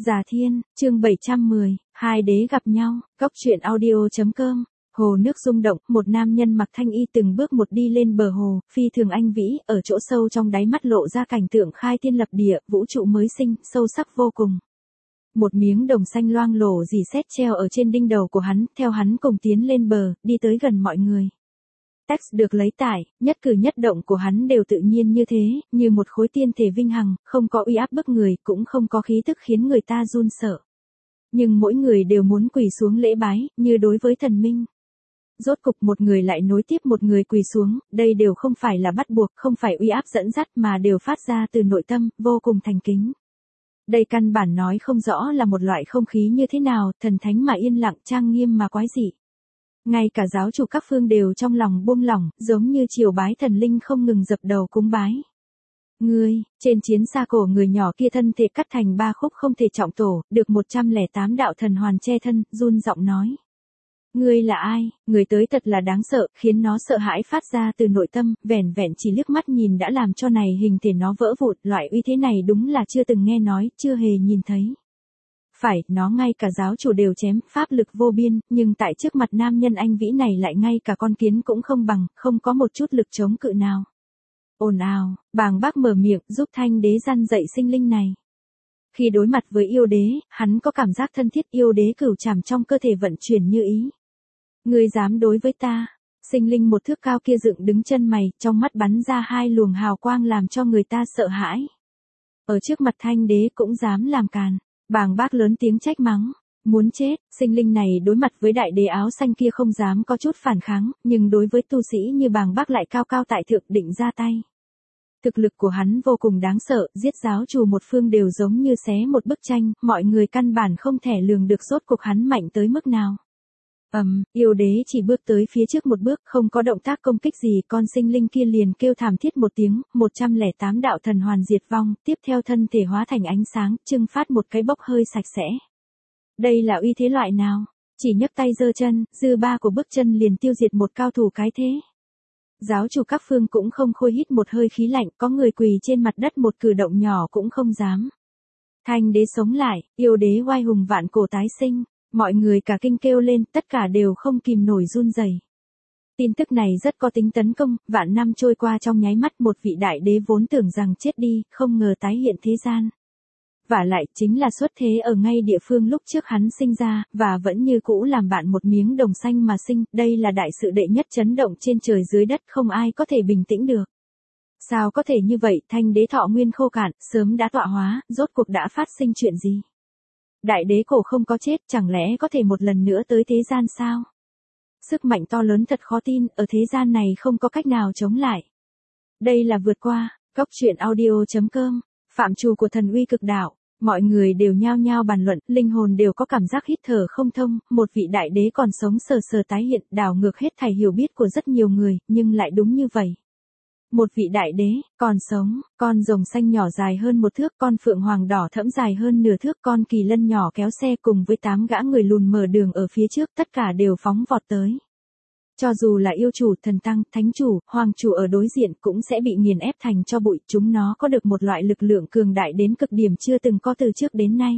Già Thiên, chương 710, hai đế gặp nhau, góc truyện audio.com. Hồ nước rung động, một nam nhân mặc thanh y từng bước một đi lên bờ hồ, phi thường anh vĩ, ở chỗ sâu trong đáy mắt lộ ra cảnh tượng khai thiên lập địa, vũ trụ mới sinh, sâu sắc vô cùng. Một miếng đồng xanh loang lổ rỉ sét treo ở trên đỉnh đầu của hắn, theo hắn cùng tiến lên bờ, đi tới gần mọi người. Text được lấy tải, nhất cử nhất động của hắn đều tự nhiên như thế, như một khối tiên thể vinh hằng, không có uy áp bức người, cũng không có khí tức khiến người ta run sợ. Nhưng mỗi người đều muốn quỳ xuống lễ bái, như đối với thần minh. Rốt cục một người lại nối tiếp một người quỳ xuống, đây đều không phải là bắt buộc, không phải uy áp dẫn dắt mà đều phát ra từ nội tâm, vô cùng thành kính. Đây căn bản nói không rõ là một loại không khí như thế nào, thần thánh mà yên lặng, trang nghiêm mà quái dị. Ngay cả giáo chủ các phương đều trong lòng buông lỏng, giống như triều bái thần linh không ngừng dập đầu cúng bái. Ngươi, trên chiến xa cổ người nhỏ kia thân thể cắt thành 3 khúc không thể trọng tổ, được 108 đạo thần hoàn che thân, run giọng nói. Ngươi là ai? Người tới thật là đáng sợ, khiến nó sợ hãi phát ra từ nội tâm, vẻn vẹn chỉ liếc mắt nhìn đã làm cho này hình thể nó vỡ vụn, loại uy thế này đúng là chưa từng nghe nói, chưa hề nhìn thấy. Phải, nó ngay cả giáo chủ đều chém, pháp lực vô biên, nhưng tại trước mặt nam nhân anh vĩ này lại ngay cả con kiến cũng không bằng, không có một chút lực chống cự nào. Ồn ào, bàng bác mở miệng giúp thanh đế răn dạy sinh linh này. Khi đối mặt với yêu đế, hắn có cảm giác thân thiết, yêu đế cửu trảm trong cơ thể vận chuyển như ý. Ngươi dám đối với ta? Sinh linh một thước cao kia dựng đứng chân mày, trong mắt bắn ra 2 luồng hào quang làm cho người ta sợ hãi. Ở trước mặt thanh đế cũng dám làm càn. Bàng bác lớn tiếng trách mắng. Muốn chết, sinh linh này đối mặt với đại đế áo xanh kia không dám có chút phản kháng, nhưng đối với tu sĩ như bàng bác lại cao cao tại thượng định ra tay. Thực lực của hắn vô cùng đáng sợ, giết giáo chủ một phương đều giống như xé một bức tranh, mọi người căn bản không thể lường được rốt cuộc hắn mạnh tới mức nào. Yêu đế chỉ bước tới phía trước một bước, không có động tác công kích gì, con sinh linh kia liền kêu thảm thiết một tiếng, 108 đạo thần hoàn diệt vong, tiếp theo thân thể hóa thành ánh sáng, trưng phát một cái bốc hơi sạch sẽ. Đây là uy thế loại nào? Chỉ nhấc tay giơ chân, dư ba của bước chân liền tiêu diệt một cao thủ cái thế. Giáo chủ các phương cũng không khôi hít một hơi khí lạnh, có người quỳ trên mặt đất một cử động nhỏ cũng không dám. Thanh đế sống lại, yêu đế oai hùng vạn cổ tái sinh. Mọi người cả kinh kêu lên, tất cả đều không kìm nổi run rẩy. Tin tức này rất có tính tấn công, vạn năm trôi qua trong nháy mắt một vị đại đế vốn tưởng rằng chết đi, không ngờ tái hiện thế gian. Vả lại chính là xuất thế ở ngay địa phương lúc trước hắn sinh ra, và vẫn như cũ làm bạn một miếng đồng xanh mà sinh, đây là đại sự đệ nhất chấn động trên trời dưới đất, không ai có thể bình tĩnh được. Sao có thể như vậy, thanh đế thọ nguyên khô cạn, sớm đã tọa hóa, rốt cuộc đã phát sinh chuyện gì? Đại đế cổ không có chết, chẳng lẽ có thể một lần nữa tới thế gian sao? Sức mạnh to lớn thật khó tin, ở thế gian này không có cách nào chống lại. Đây là vượt qua, góc truyện audio.com, phạm trù của thần uy cực đạo. Mọi người đều nhao nhao bàn luận, linh hồn đều có cảm giác hít thở không thông, một vị đại đế còn sống sờ sờ tái hiện, đảo ngược hết thảy hiểu biết của rất nhiều người, nhưng lại đúng như vậy. Một vị đại đế, còn sống, con rồng xanh nhỏ dài hơn 1 thước, con phượng hoàng đỏ thẫm dài hơn nửa thước, con kỳ lân nhỏ kéo xe cùng với 8 gã người lùn mở đường ở phía trước, tất cả đều phóng vọt tới. Cho dù là yêu chủ, thần tăng, thánh chủ, hoàng chủ ở đối diện cũng sẽ bị nghiền ép thành cho bụi, chúng nó có được một loại lực lượng cường đại đến cực điểm chưa từng có từ trước đến nay.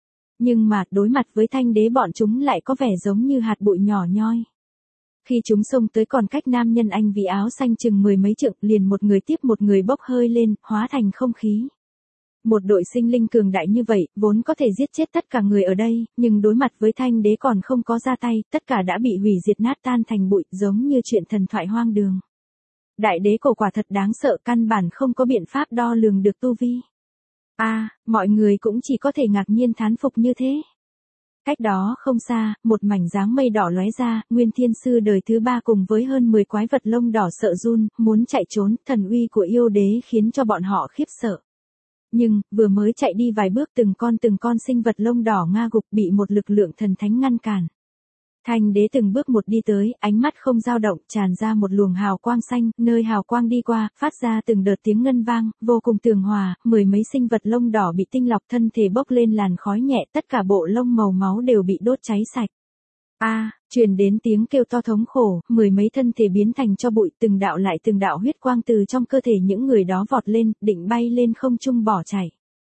Nhưng mà, đối mặt với thanh đế bọn chúng lại có vẻ giống như hạt bụi nhỏ nhoi. Khi chúng xông tới còn cách nam nhân anh vì áo xanh chừng 10 mấy trượng, liền một người tiếp một người bốc hơi lên, hóa thành không khí. Một đội sinh linh cường đại như vậy, vốn có thể giết chết tất cả người ở đây, nhưng đối mặt với thanh đế còn không có ra tay, tất cả đã bị hủy diệt nát tan thành bụi, giống như chuyện thần thoại hoang đường. Đại đế cổ quả thật đáng sợ, căn bản không có biện pháp đo lường được tu vi. Mọi người cũng chỉ có thể ngạc nhiên thán phục như thế. Cách đó không xa, một mảnh dáng mây đỏ lóe ra, Nguyên Thiên Sư đời thứ 3 cùng với hơn 10 quái vật lông đỏ sợ run, muốn chạy trốn, thần uy của yêu đế khiến cho bọn họ khiếp sợ. Nhưng, vừa mới chạy đi vài bước từng con sinh vật lông đỏ nga gục bị một lực lượng thần thánh ngăn cản. Thanh đế từng bước một đi tới, ánh mắt không dao động, tràn ra một luồng hào quang xanh, nơi hào quang đi qua, phát ra từng đợt tiếng ngân vang, vô cùng tường hòa, 10 mấy sinh vật lông đỏ bị tinh lọc thân thể bốc lên làn khói nhẹ, tất cả bộ lông màu máu đều bị đốt cháy sạch. Truyền đến tiếng kêu to thống khổ, 10 mấy thân thể biến thành cho bụi, từng đạo lại từng đạo huyết quang từ trong cơ thể những người đó vọt lên, định bay lên không trung bỏ chạy.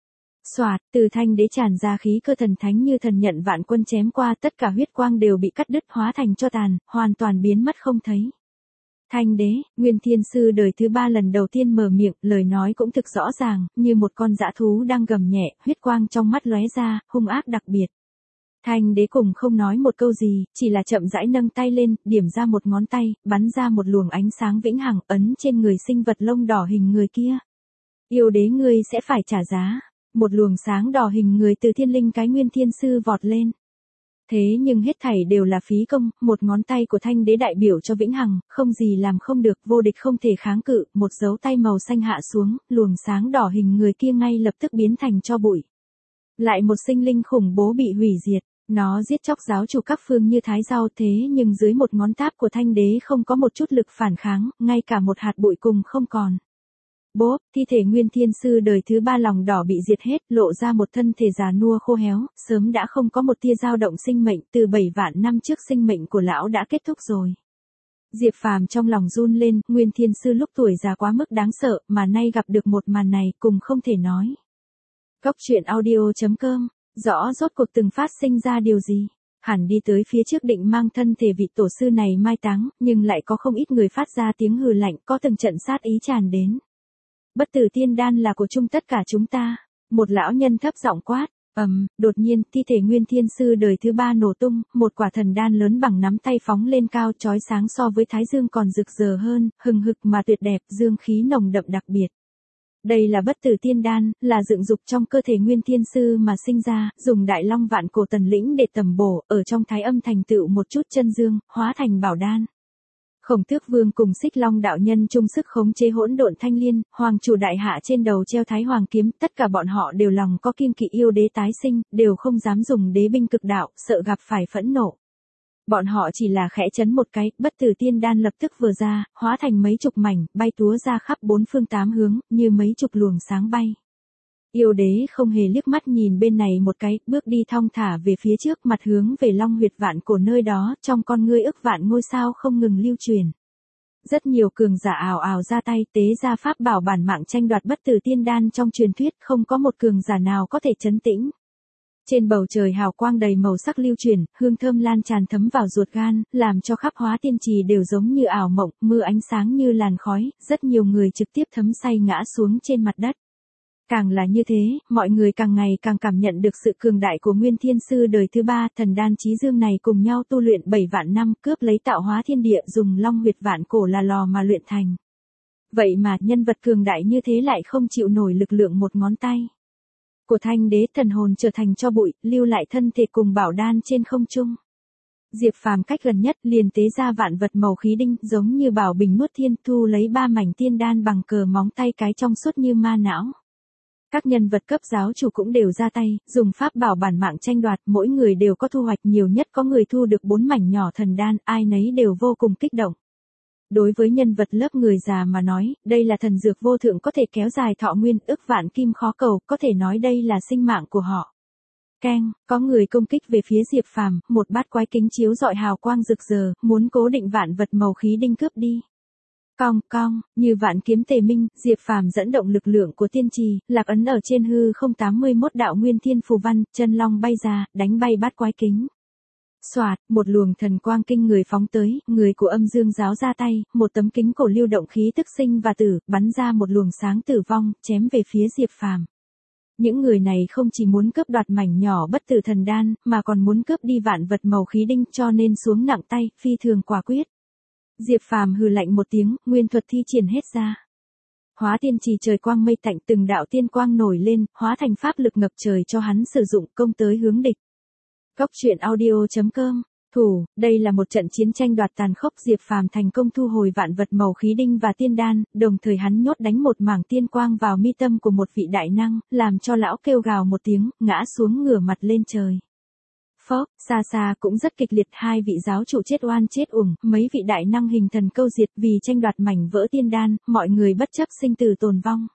Soạt, từ thanh đế tràn ra khí cơ thần thánh như thần nhận vạn quân chém qua, tất cả huyết quang đều bị cắt đứt hóa thành tro tàn, hoàn toàn biến mất không thấy. Thanh đế, Nguyên Thiên Sư đời thứ 3 lần đầu tiên mở miệng, lời nói cũng thực rõ ràng, như một con dã thú đang gầm nhẹ, huyết quang trong mắt lóe ra, hung ác đặc biệt. Thanh đế cùng không nói một câu gì, chỉ là chậm rãi nâng tay lên, điểm ra một ngón tay, bắn ra một luồng ánh sáng vĩnh hằng ấn trên người sinh vật lông đỏ hình người kia. Yêu đế ngươi sẽ phải trả giá. Một luồng sáng đỏ hình người từ thiên linh cái Nguyên Thiên Sư vọt lên. Thế nhưng hết thảy đều là phí công, một ngón tay của thanh đế đại biểu cho vĩnh hằng, không gì làm không được, vô địch không thể kháng cự, một dấu tay màu xanh hạ xuống, luồng sáng đỏ hình người kia ngay lập tức biến thành tro bụi. Lại một sinh linh khủng bố bị hủy diệt, nó giết chóc giáo chủ các phương như thái rau, thế nhưng dưới một ngón táp của thanh đế không có một chút lực phản kháng, ngay cả một hạt bụi cùng không còn. Bốp, thi thể Nguyên Thiên Sư đời thứ 3 lòng đỏ bị diệt hết, lộ ra một thân thể già nua khô héo, sớm đã không có một tia dao động sinh mệnh, từ 7 vạn năm trước sinh mệnh của lão đã kết thúc rồi. Diệp Phàm trong lòng run lên, Nguyên Thiên Sư lúc tuổi già quá mức đáng sợ, mà nay gặp được một màn này, cùng không thể nói. Góc truyện audio.com, rõ rốt cuộc từng phát sinh ra điều gì? Hẳn đi tới phía trước định mang thân thể vị tổ sư này mai táng, nhưng lại có không ít người phát ra tiếng hừ lạnh, có từng trận sát ý tràn đến. Bất tử tiên đan là của chung tất cả chúng ta. Một lão nhân thấp giọng quát. Đột nhiên, thi thể Nguyên Thiên Sư đời thứ 3 nổ tung, một quả thần đan lớn bằng nắm tay phóng lên cao, chói sáng so với thái dương còn rực rỡ hơn, hừng hực mà tuyệt đẹp, dương khí nồng đậm đặc biệt. Đây là bất tử tiên đan, là dựng dục trong cơ thể Nguyên Thiên Sư mà sinh ra, dùng đại long vạn cổ tần lĩnh để tầm bổ, ở trong thái âm thành tựu một chút chân dương, hóa thành bảo đan. Khổng Tước Vương cùng Xích Long đạo nhân chung sức khống chế hỗn độn thanh liên, hoàng chủ đại hạ trên đầu treo thái hoàng kiếm, tất cả bọn họ đều lòng có kiêng kỵ yêu đế tái sinh, đều không dám dùng đế binh cực đạo, sợ gặp phải phẫn nộ. Bọn họ chỉ là khẽ chấn một cái, bất tử tiên đan lập tức vừa ra, hóa thành mấy chục mảnh, bay túa ra khắp bốn phương tám hướng, như mấy chục luồng sáng bay. Yêu đế không hề liếc mắt nhìn bên này một cái, bước đi thong thả về phía trước, mặt hướng về Long huyệt vạn cổ nơi đó, trong con ngươi ức vạn ngôi sao không ngừng lưu truyền. Rất nhiều cường giả ào ào ra tay, tế ra pháp bảo bản mạng tranh đoạt bất tử tiên đan trong truyền thuyết, không có một cường giả nào có thể trấn tĩnh. Trên bầu trời hào quang đầy màu sắc lưu truyền, hương thơm lan tràn thấm vào ruột gan, làm cho khắp Hóa Tiên Trì đều giống như ảo mộng, mưa ánh sáng như làn khói, rất nhiều người trực tiếp thấm say ngã xuống trên mặt đất. Càng là như thế, mọi người càng ngày càng cảm nhận được sự cường đại của Nguyên Thiên Sư đời thứ 3, thần đan chí dương này cùng nhau tu luyện 7 vạn năm, cướp lấy tạo hóa thiên địa, dùng long huyệt vạn cổ là lò mà luyện thành. Vậy mà, nhân vật cường đại như thế lại không chịu nổi lực lượng một ngón tay của thanh đế, thần hồn trở thành tro bụi, lưu lại thân thể cùng bảo đan trên không trung. Diệp Phàm cách gần nhất liền tế ra vạn vật màu khí đinh, giống như bảo bình nuốt thiên, thu lấy 3 mảnh tiên đan bằng cờ móng tay cái trong suốt như ma não. Các nhân vật cấp giáo chủ cũng đều ra tay, dùng pháp bảo bản mạng tranh đoạt, mỗi người đều có thu hoạch, nhiều nhất có người thu được 4 mảnh nhỏ thần đan, ai nấy đều vô cùng kích động. Đối với nhân vật lớp người già mà nói, đây là thần dược vô thượng có thể kéo dài thọ nguyên, ức vạn kim khó cầu, có thể nói đây là sinh mạng của họ. Keng, có người công kích về phía Diệp Phàm, một bát quái kính chiếu rọi hào quang rực rỡ, muốn cố định vạn vật màu khí đinh cướp đi. Cong cong, như vạn kiếm tề minh, Diệp Phàm dẫn động lực lượng của tiên trì, lạc ấn ở trên hư không 81 đạo nguyên thiên phù văn, chân long bay ra, đánh bay bát quái kính. Soạt, một luồng thần quang kinh người phóng tới, người của Âm Dương giáo ra tay, một tấm kính cổ lưu động khí tức sinh và tử, bắn ra một luồng sáng tử vong, chém về phía Diệp Phàm. Những người này không chỉ muốn cướp đoạt mảnh nhỏ bất tử thần đan, mà còn muốn cướp đi vạn vật màu khí đinh, cho nên xuống nặng tay, phi thường quả quyết. Diệp Phàm hừ lạnh một tiếng, nguyên thuật thi triển hết ra. Hóa Tiên Trì trời quang mây tạnh, từng đạo tiên quang nổi lên, hóa thành pháp lực ngập trời cho hắn sử dụng, công tới hướng địch. Góc truyện audio.com, thủ, đây là một trận chiến tranh đoạt tàn khốc. Diệp Phàm thành công thu hồi vạn vật màu khí đinh và tiên đan, đồng thời hắn nhốt đánh một mảng tiên quang vào mi tâm của một vị đại năng, làm cho lão kêu gào một tiếng, ngã xuống ngửa mặt lên trời. Phốc, xa xa cũng rất kịch liệt, hai vị giáo chủ chết oan chết uổng, mấy vị đại năng hình thần câu diệt vì tranh đoạt mảnh vỡ tiên đan, mọi người bất chấp sinh tử tồn vong.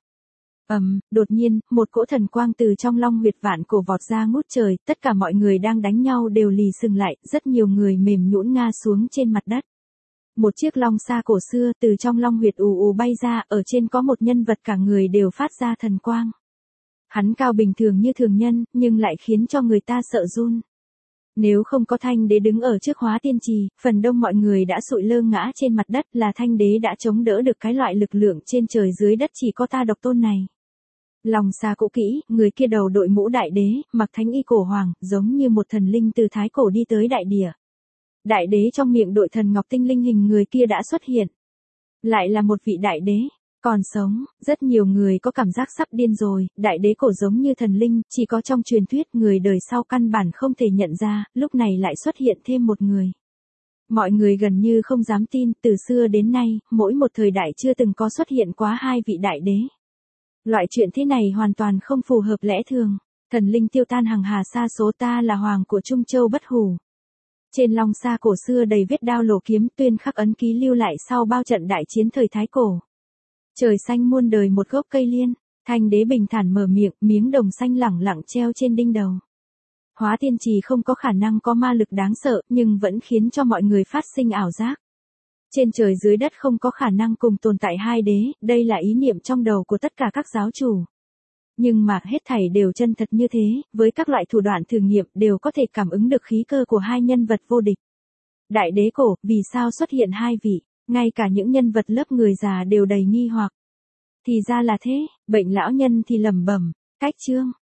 Đột nhiên, một cỗ thần quang từ trong long huyệt vạn cổ vọt ra ngút trời, tất cả mọi người đang đánh nhau đều lì sừng lại, rất nhiều người mềm nhũn ngã xuống trên mặt đất. Một chiếc long xa cổ xưa từ trong long huyệt ù ù bay ra, ở trên có một nhân vật cả người đều phát ra thần quang. Hắn cao bình thường như thường nhân, nhưng lại khiến cho người ta sợ run. Nếu không có Thanh Đế đứng ở trước Hóa Tiên Trì, phần đông mọi người đã sụi lơ ngã trên mặt đất, là Thanh Đế đã chống đỡ được cái loại lực lượng trên trời dưới đất chỉ có ta độc tôn này. Lòng xa cũ kỹ, người kia đầu đội mũ đại đế, mặc thánh y cổ hoàng, giống như một thần linh từ thái cổ đi tới đại địa. Đại đế trong miệng đội thần ngọc tinh linh hình người kia đã xuất hiện. Lại là một vị đại đế. Còn sống, rất nhiều người có cảm giác sắp điên rồi, đại đế cổ giống như thần linh, chỉ có trong truyền thuyết người đời sau căn bản không thể nhận ra, lúc này lại xuất hiện thêm một người. Mọi người gần như không dám tin, từ xưa đến nay, mỗi một thời đại chưa từng có xuất hiện quá hai vị đại đế. Loại chuyện thế này hoàn toàn không phù hợp lẽ thường. Thần linh tiêu tan hằng hà sa số, ta là hoàng của Trung Châu bất hủ. Trên long sa cổ xưa đầy vết đao lổ kiếm, tuyên khắc ấn ký lưu lại sau bao trận đại chiến thời Thái Cổ. Trời xanh muôn đời một gốc cây liên, Thanh Đế bình thản mở miệng, miếng đồng xanh lẳng lặng treo trên đinh đầu. Hóa Tiên Trì không có khả năng có ma lực đáng sợ, nhưng vẫn khiến cho mọi người phát sinh ảo giác. Trên trời dưới đất không có khả năng cùng tồn tại hai đế, đây là ý niệm trong đầu của tất cả các giáo chủ. Nhưng mà hết thảy đều chân thật như thế, với các loại thủ đoạn thử nghiệm đều có thể cảm ứng được khí cơ của hai nhân vật vô địch. Đại đế cổ, vì sao xuất hiện hai vị, ngay cả những nhân vật lớp người già đều đầy nghi hoặc. Thì ra là thế, bệnh lão nhân thì lẩm bẩm, cách chương.